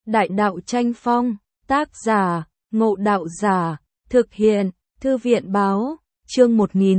Đại đạo tranh phong, tác giả, Ngộ Đạo Giả, thực hiện, Thư viện báo, chương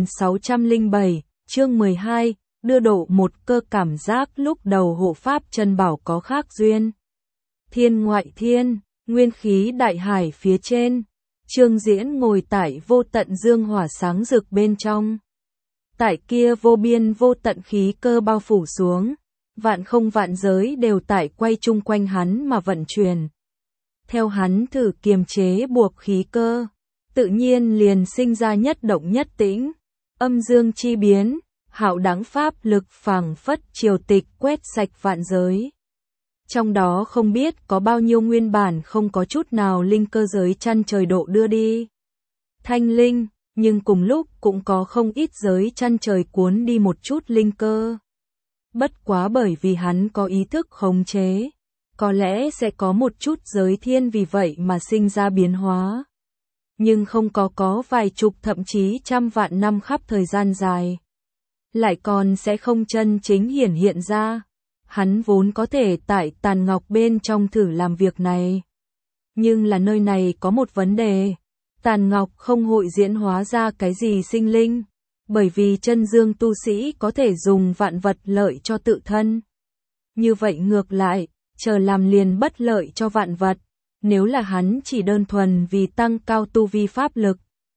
1607, chương 12, đưa độ một cơ cảm giác lúc đầu hộ pháp chân bảo có khác duyên. Thiên ngoại thiên, nguyên khí đại hải phía trên, Trương Diễn ngồi tại vô tận dương hỏa sáng rực bên trong. Tại kia vô biên vô tận khí cơ bao phủ xuống, vạn không vạn giới đều tại quay chung quanh hắn mà vận chuyển. Theo hắn thử kiềm chế buộc khí cơ, tự nhiên liền sinh ra nhất động nhất tĩnh, âm dương chi biến, hạo đãng pháp lực phảng phất triều tịch quét sạch vạn giới. Trong đó không biết có bao nhiêu nguyên bản không có chút nào linh cơ giới chăn trời độ đưa đi. Thanh linh, nhưng cùng lúc cũng có không ít giới chăn trời cuốn đi một chút linh cơ. Bất quá bởi vì hắn có ý thức khống chế, có lẽ sẽ có một chút giới thiên vì vậy mà sinh ra biến hóa. Nhưng không có vài chục thậm chí trăm vạn năm khắp thời gian dài. Lại còn sẽ không chân chính hiển hiện ra. Hắn vốn có thể tại tàn ngọc bên trong thử làm việc này. Nhưng là nơi này có một vấn đề. Tàn ngọc không hội diễn hóa ra cái gì sinh linh. Bởi vì chân dương tu sĩ có thể dùng vạn vật lợi cho tự thân. Như vậy ngược lại, chờ làm liền bất lợi cho vạn vật. Nếu là hắn chỉ đơn thuần vì tăng cao tu vi pháp lực.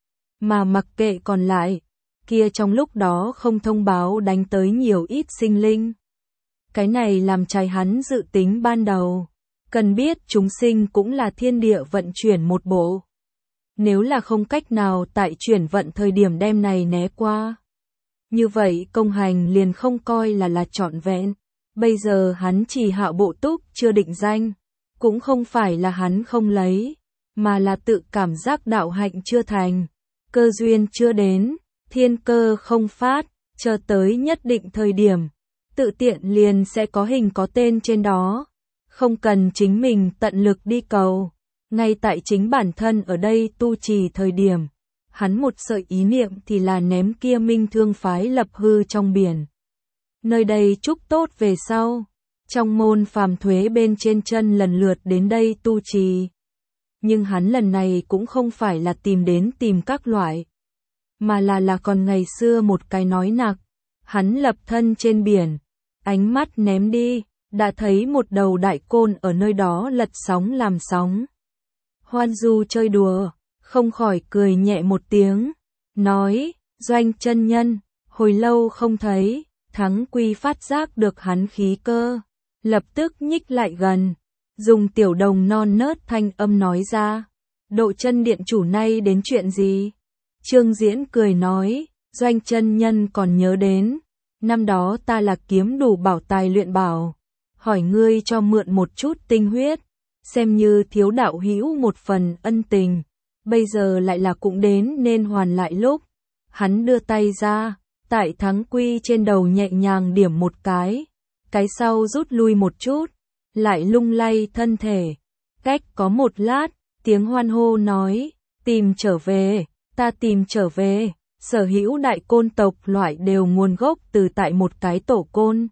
Mà mặc kệ còn lại, kia trong lúc đó không thông báo đánh tới nhiều ít sinh linh. Cái này làm trái hắn dự tính ban đầu. Cần biết chúng sinh cũng là thiên địa vận chuyển một bộ. Nếu là không cách nào tại chuyển vận thời điểm đem này né qua. Như vậy công hành liền không coi là trọn vẹn. Bây giờ hắn chỉ hạo bộ túc chưa định danh. Cũng không phải là hắn không lấy. Mà là tự cảm giác đạo hạnh chưa thành. Cơ duyên chưa đến. Thiên cơ không phát. Chờ tới nhất định thời điểm. Tự tiện liền sẽ có hình có tên trên đó. Không cần chính mình tận lực đi cầu. Ngay tại chính bản thân ở đây tu trì thời điểm. Hắn một sợi ý niệm thì là ném kia minh thương phái lập hư trong biển. Nơi đây chúc tốt về sau. Trong môn phàm thuế bên trên chân lần lượt đến đây tu trì. Nhưng hắn lần này cũng không phải là tìm các loại. Mà là còn ngày xưa một cái nói nặc. Hắn lập thân trên biển. Ánh mắt ném đi, đã thấy một đầu đại côn ở nơi đó lật sóng làm sóng. Hoan du chơi đùa, không khỏi cười nhẹ một tiếng, nói, Doanh chân nhân, hồi lâu không thấy, Thắng Quy phát giác được hắn khí cơ, lập tức nhích lại gần, dùng tiểu đồng non nớt thanh âm nói ra, Độ chân điện chủ nay đến chuyện gì? Trương Diễn cười nói, Doanh chân nhân còn nhớ đến. Năm đó ta là kiếm đủ bảo tài luyện bảo, hỏi ngươi cho mượn một chút tinh huyết, xem như thiếu đạo hữu một phần ân tình, bây giờ lại là cũng đến nên hoàn lại lúc. Hắn đưa tay ra, tại Thắng Quy trên đầu nhẹ nhàng điểm một cái sau rút lui một chút, lại lung lay thân thể. Cách có một lát, tiếng hoan hô nói, tìm trở về, ta tìm trở về. Sở hữu đại côn tộc loại đều nguồn gốc từ tại một cái tổ côn.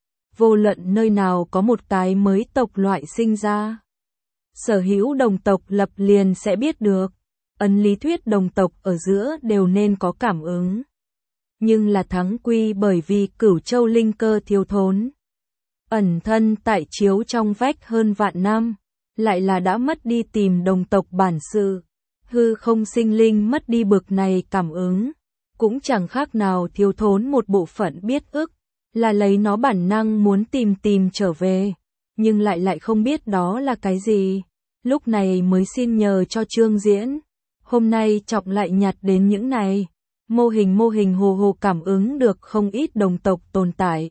Vô luận nơi nào có một cái mới tộc loại sinh ra. Sở hữu đồng tộc lập liền sẽ biết được. Ấn lý thuyết đồng tộc ở giữa đều nên có cảm ứng. Nhưng là Thắng Quy bởi vì Cửu Châu linh cơ thiếu thốn. Ẩn thân tại chiếu trong vách hơn vạn năm. Lại là đã mất đi tìm đồng tộc bản sự. Hư không sinh linh mất đi bực này cảm ứng. Cũng chẳng khác nào thiếu thốn một bộ phận biết ức, là lấy nó bản năng muốn tìm trở về, nhưng lại không biết đó là cái gì. Lúc này mới xin nhờ cho Trương Diễn. Hôm nay trọng lại nhặt đến những này, mô hình hồ cảm ứng được không ít đồng tộc tồn tại.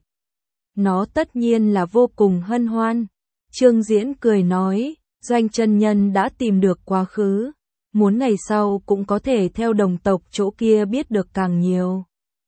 Nó tất nhiên là vô cùng hân hoan. Trương Diễn cười nói, Doanh chân nhân đã tìm được quá khứ. Muốn ngày sau cũng có thể theo đồng tộc chỗ kia biết được càng nhiều.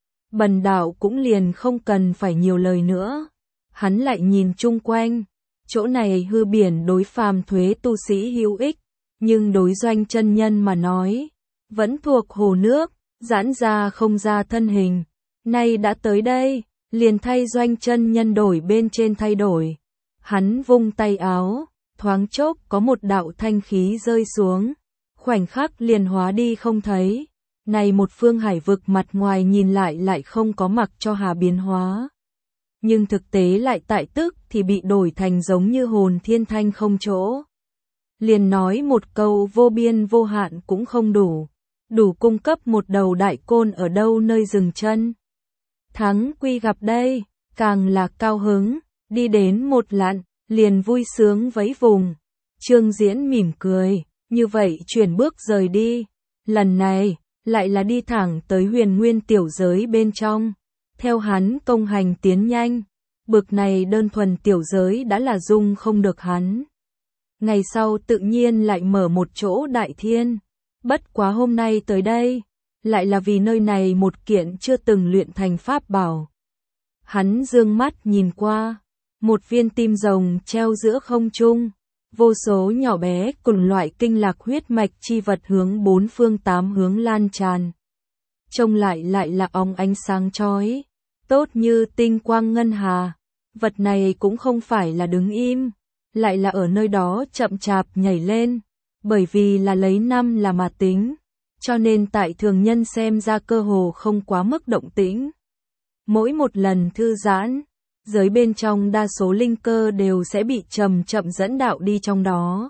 Bần đạo cũng liền không cần phải nhiều lời nữa. Hắn lại nhìn chung quanh. Chỗ này hư biển đối phàm thuế tu sĩ hữu ích. Nhưng đối Doanh chân nhân mà nói. Vẫn thuộc hồ nước. Giãn ra không ra thân hình. Nay đã tới đây. Liền thay Doanh chân nhân đổi bên trên thay đổi. Hắn vung tay áo. thoáng chốc có một đạo thanh khí rơi xuống, khoảnh khắc liền hóa đi không thấy. Này một phương hải vực mặt ngoài nhìn lại không có mặc cho hà biến hóa. Nhưng thực tế lại tại tức thì bị đổi thành giống như hồn thiên thanh không chỗ. Liền nói một câu vô biên vô hạn cũng không đủ, đủ cung cấp một đầu đại côn ở đâu nơi dừng chân. Thắng quy gặp đây, càng là cao hứng, đi đến một lặn, liền vui sướng vẫy vùng. Trương Diễn mỉm cười, như vậy chuyển bước rời đi. Lần này, lại là đi thẳng tới huyền nguyên tiểu giới bên trong. Theo hắn công hành tiến nhanh, bực này đơn thuần tiểu giới đã là dung không được hắn. Ngày sau tự nhiên lại mở một chỗ đại thiên. Bất quá hôm nay tới đây, lại là vì nơi này một kiện chưa từng luyện thành pháp bảo. Hắn dương mắt nhìn qua, một viên tim rồng treo giữa không trung, vô số nhỏ bé cùng loại kinh lạc huyết mạch chi vật hướng bốn phương tám hướng lan tràn. Trông lại là óng ánh sáng chói, tốt như tinh quang ngân hà. Vật này cũng không phải là đứng im, lại là ở nơi đó chậm chạp nhảy lên, bởi vì là lấy năm là mà tính, cho nên tại thường nhân xem ra cơ hồ không quá mức động tĩnh. Mỗi một lần thư giãn, giới bên trong đa số linh cơ đều sẽ bị chậm dẫn đạo đi trong đó.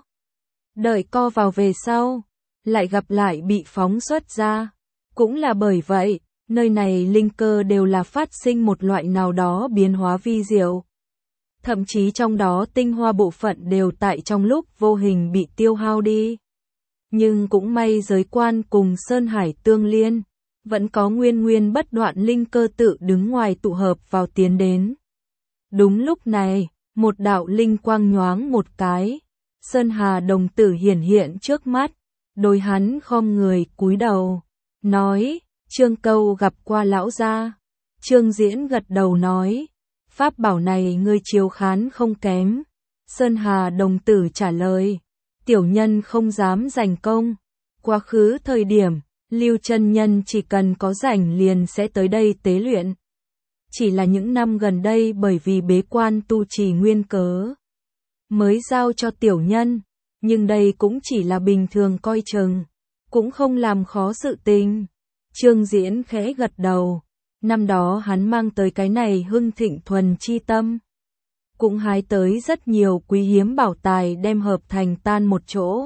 Đợi co vào về sau, lại gặp lại bị phóng xuất ra. Cũng là bởi vậy, nơi này linh cơ đều là phát sinh một loại nào đó biến hóa vi diệu. Thậm chí trong đó tinh hoa bộ phận đều tại trong lúc vô hình bị tiêu hao đi. Nhưng cũng may giới quan cùng Sơn Hải tương liên, vẫn có nguyên bất đoạn linh cơ tự đứng ngoài tụ hợp vào tiến đến. Đúng lúc này, một đạo linh quang nhoáng một cái, Sơn Hà đồng tử hiển hiện trước mắt, đối hắn khom người cúi đầu, nói, Trương Câu gặp qua lão gia. Trương Diễn gật đầu nói, pháp bảo này ngươi chiếu khán không kém. Sơn Hà đồng tử trả lời, tiểu nhân không dám giành công. Quá khứ thời điểm, Lưu chân nhân chỉ cần có rảnh liền sẽ tới đây tế luyện. Chỉ là những năm gần đây bởi vì bế quan tu trì nguyên cớ, mới giao cho tiểu nhân, nhưng đây cũng chỉ là bình thường coi chừng, cũng không làm khó sự tình. Trương Diễn khẽ gật đầu, năm đó hắn mang tới cái này hưng thịnh thuần chi tâm, cũng hái tới rất nhiều quý hiếm bảo tài đem hợp thành tan một chỗ.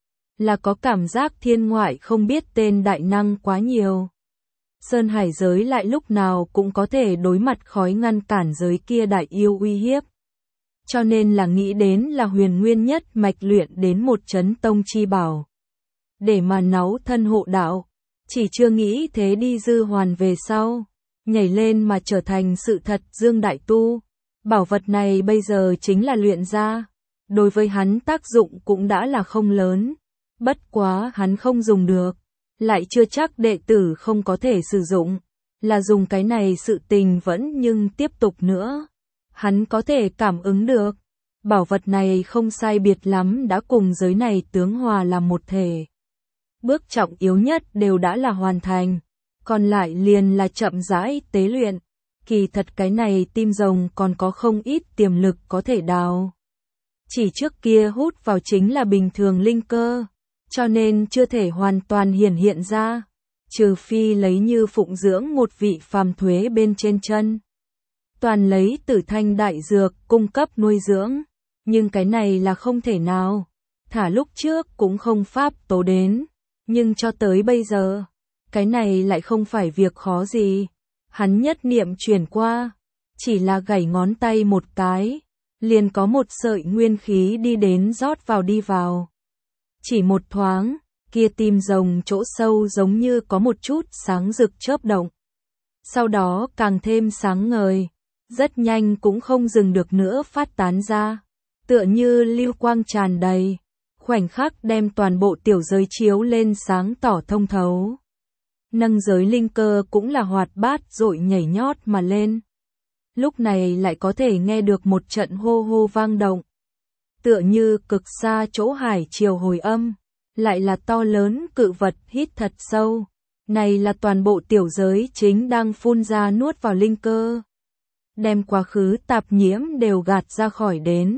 Là có cảm giác thiên ngoại không biết tên đại năng quá nhiều. Sơn Hải giới lại lúc nào cũng có thể đối mặt khói ngăn cản giới kia đại yêu uy hiếp. Cho nên là nghĩ đến là huyền nguyên nhất mạch luyện đến một chấn tông chi bảo. Để mà náu thân hộ đạo, chỉ chưa nghĩ thế đi dư hoàn về sau, nhảy lên mà trở thành sự thật dương đại tu. Bảo vật này bây giờ chính là luyện ra, đối với hắn tác dụng cũng đã là không lớn. Bất quá hắn không dùng được, lại chưa chắc đệ tử không có thể sử dụng, là dùng cái này sự tình vẫn nhưng tiếp tục nữa. Hắn có thể cảm ứng được, bảo vật này không sai biệt lắm đã cùng giới này tướng hòa làm một thể. Bước trọng yếu nhất đều đã là hoàn thành, còn lại liền là chậm rãi tế luyện. Kỳ thật cái này tim rồng còn có không ít tiềm lực có thể đào. Chỉ trước kia hút vào chính là bình thường linh cơ, cho nên chưa thể hoàn toàn hiện ra, trừ phi lấy như phụng dưỡng một vị phàm thuế bên trên chân. Toàn lấy tử thanh đại dược cung cấp nuôi dưỡng, nhưng cái này là không thể nào. Thả lúc trước cũng không pháp tố đến, nhưng cho tới bây giờ, cái này lại không phải việc khó gì. Hắn nhất niệm chuyển qua, chỉ là gảy ngón tay một cái, liền có một sợi nguyên khí đi đến rót vào đi vào. Chỉ một thoáng, kia tim rồng chỗ sâu giống như có một chút sáng rực chớp động. Sau đó càng thêm sáng ngời, rất nhanh cũng không dừng được nữa phát tán ra, tựa như lưu quang tràn đầy, khoảnh khắc đem toàn bộ tiểu giới chiếu lên sáng tỏ thông thấu. Nâng giới linh cơ cũng là hoạt bát dội nhảy nhót mà lên. Lúc này lại có thể nghe được một trận hô hô vang động. Tựa như cực xa chỗ hải triều hồi âm, lại là to lớn cự vật hít thật sâu. Này là toàn bộ tiểu giới chính đang phun ra nuốt vào linh cơ. Đem quá khứ tạp nhiễm đều gạt ra khỏi đến.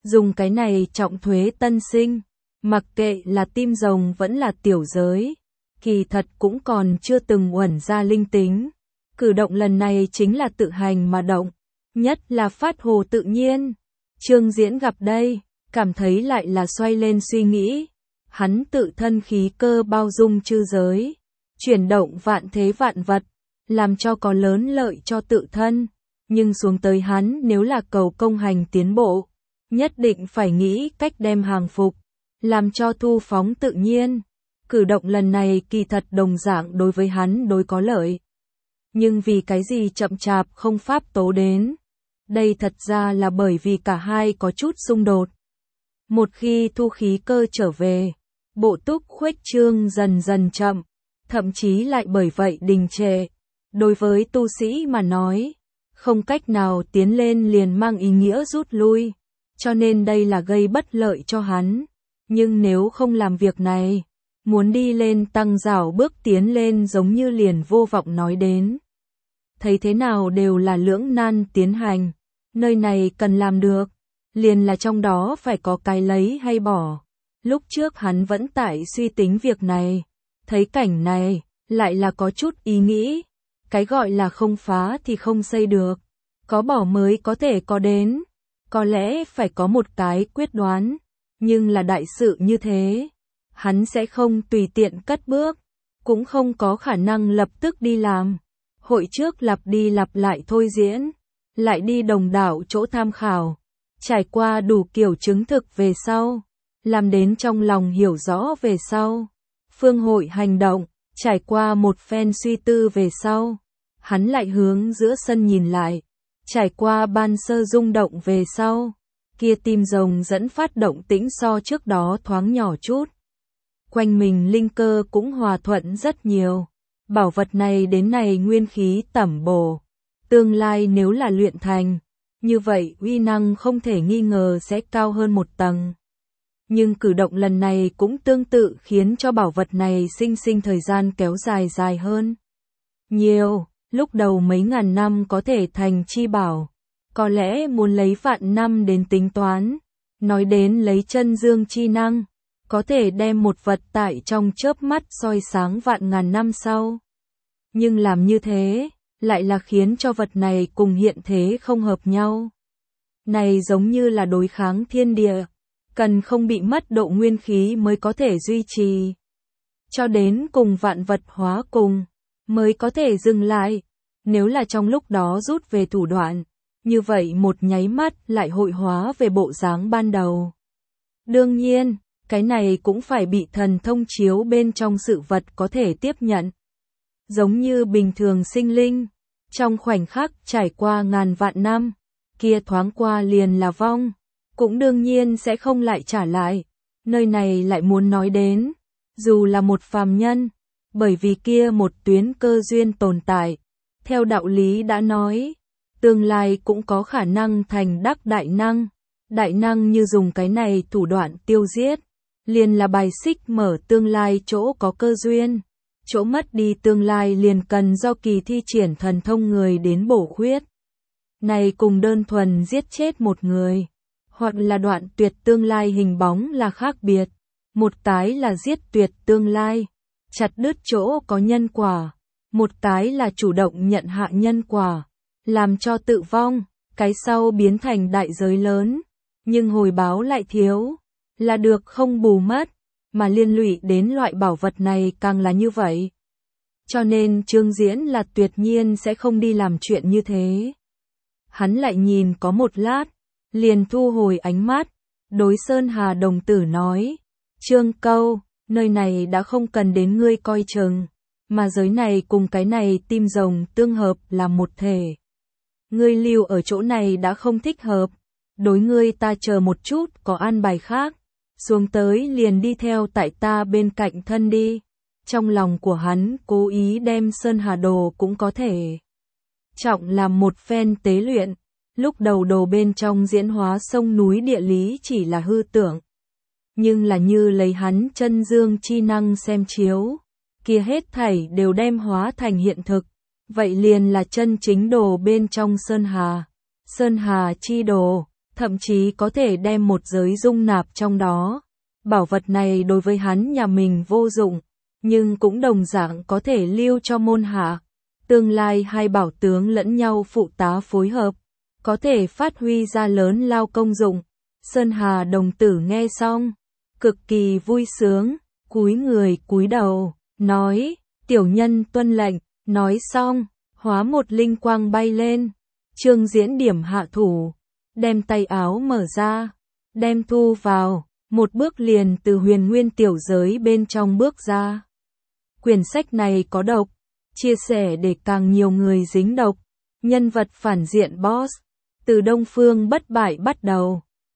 dùng cái này trọng thuế tân sinh, mặc kệ là tim rồng vẫn là tiểu giới, kỳ thật cũng còn chưa từng uẩn ra linh tính. Cử động lần này chính là tự hành mà động, nhất là phát hồ tự nhiên. Trương Diễn gặp đây, cảm thấy lại là xoay lên suy nghĩ. Hắn tự thân khí cơ bao dung chư giới, chuyển động vạn thế vạn vật, làm cho có lớn lợi cho tự thân. Nhưng xuống tới hắn nếu là cầu công hành tiến bộ, nhất định phải nghĩ cách đem hàng phục, làm cho thu phóng tự nhiên. Cử động lần này kỳ thật đồng dạng đối với hắn đối có lợi. Nhưng vì cái gì chậm chạp không pháp tố đến? Đây thật ra là bởi vì cả hai có chút xung đột. Một khi thu khí cơ trở về, bộ túc khuếch trương dần dần chậm, thậm chí lại bởi vậy đình trệ. Đối với tu sĩ mà nói, không cách nào tiến lên liền mang ý nghĩa rút lui, cho nên đây là gây bất lợi cho hắn. Nhưng nếu không làm việc này, muốn đi lên tăng rào bước tiến lên giống như liền vô vọng nói đến. Thấy thế nào đều là lưỡng nan tiến hành, nơi này cần làm được, liền là trong đó phải có cái lấy hay bỏ. Lúc trước hắn vẫn tại suy tính việc này, thấy cảnh này, lại là có chút ý nghĩ. Cái gọi là không phá thì không xây được, có bỏ mới có thể có đến, có lẽ phải có một cái quyết đoán, nhưng là đại sự như thế, hắn sẽ không tùy tiện cất bước, cũng không có khả năng lập tức đi làm. Hội trước lặp đi lặp lại thôi diễn, lại đi đồng đảo chỗ tham khảo, trải qua đủ kiểu chứng thực về sau, làm đến trong lòng hiểu rõ về sau. Phương hội hành động, trải qua một phen suy tư về sau, hắn lại hướng giữa sân nhìn lại, trải qua ban sơ rung động về sau, kia tim rồng dẫn phát động tĩnh so trước đó thoáng nhỏ chút. Quanh mình linh cơ cũng hòa thuận rất nhiều, bảo vật này đến này nguyên khí tẩm bổ, tương lai nếu là luyện thành, như vậy uy năng không thể nghi ngờ sẽ cao hơn một tầng. Nhưng cử động lần này cũng tương tự khiến cho bảo vật này sinh thời gian kéo dài hơn nhiều, lúc đầu mấy ngàn năm có thể thành chi bảo, có lẽ muốn lấy vạn năm đến tính toán. Nói đến lấy chân dương chi năng, có thể đem một vật tại trong chớp mắt soi sáng vạn ngàn năm sau. Nhưng làm như thế, lại là khiến cho vật này cùng hiện thế không hợp nhau. Này giống như là đối kháng thiên địa, cần không bị mất độ nguyên khí mới có thể duy trì. Cho đến cùng vạn vật hóa cùng, mới có thể dừng lại. Nếu là trong lúc đó rút về thủ đoạn, như vậy một nháy mắt lại hội hóa về bộ dáng ban đầu. Đương nhiên, cái này cũng phải bị thần thông chiếu bên trong sự vật có thể tiếp nhận. Giống như bình thường sinh linh, trong khoảnh khắc trải qua ngàn vạn năm, kia thoáng qua liền là vong, cũng đương nhiên sẽ không lại trả lại. Nơi này lại muốn nói đến, dù là một phàm nhân, bởi vì kia một tuyến cơ duyên tồn tại, theo đạo lý đã nói, tương lai cũng có khả năng thành đắc đại năng. Đại năng như dùng cái này thủ đoạn tiêu giết, liền là bài xích mở tương lai chỗ có cơ duyên, chỗ mất đi tương lai liền cần do kỳ thi triển thần thông người đến bổ khuyết. Này cùng đơn thuần giết chết một người, hoặc là đoạn tuyệt tương lai hình bóng là khác biệt. Một cái là giết tuyệt tương lai, chặt đứt chỗ có nhân quả, một cái là chủ động nhận hạ nhân quả, làm cho tự vong, cái sau biến thành đại giới lớn, nhưng hồi báo lại thiếu, là được không bù mất, mà liên lụy đến loại bảo vật này càng là như vậy. Cho nên Trương Diễn là tuyệt nhiên sẽ không đi làm chuyện như thế. Hắn lại nhìn có một lát, liền thu hồi ánh mắt, đối Sơn Hà đồng tử nói, Trương Câu, nơi này đã không cần đến ngươi coi chừng, mà giới này cùng cái này tim rồng tương hợp là một thể. Ngươi lưu ở chỗ này đã không thích hợp, đối ngươi ta chờ một chút có an bài khác, xuống tới liền đi theo tại ta bên cạnh thân đi. Trong lòng của hắn cố ý đem Sơn Hà đồ cũng có thể trọng làm một phen tế luyện, lúc đầu đồ bên trong diễn hóa sông núi địa lý chỉ là hư tưởng, nhưng là như lấy hắn chân dương chi năng xem chiếu, kia hết thảy đều đem hóa thành hiện thực, vậy liền là chân chính đồ bên trong Sơn Hà chi đồ, thậm chí có thể đem một giới dung nạp trong đó. Bảo vật này đối với hắn nhà mình vô dụng, nhưng cũng đồng dạng có thể lưu cho môn hạ. Tương lai hai bảo tướng lẫn nhau phụ tá phối hợp, có thể phát huy ra lớn lao công dụng. Sơn Hà đồng tử nghe xong, cực kỳ vui sướng, cúi người cúi đầu, nói, tiểu nhân tuân lệnh, nói xong, hóa một linh quang bay lên. Trương Diễn điểm hạ thủ, đem tay áo mở ra, đem thu vào, một bước liền từ huyền nguyên tiểu giới bên trong bước ra. Quyển sách này có độc, chia sẻ để càng nhiều người dính độc. Nhân vật phản diện boss, từ Đông Phương bất bại bắt đầu.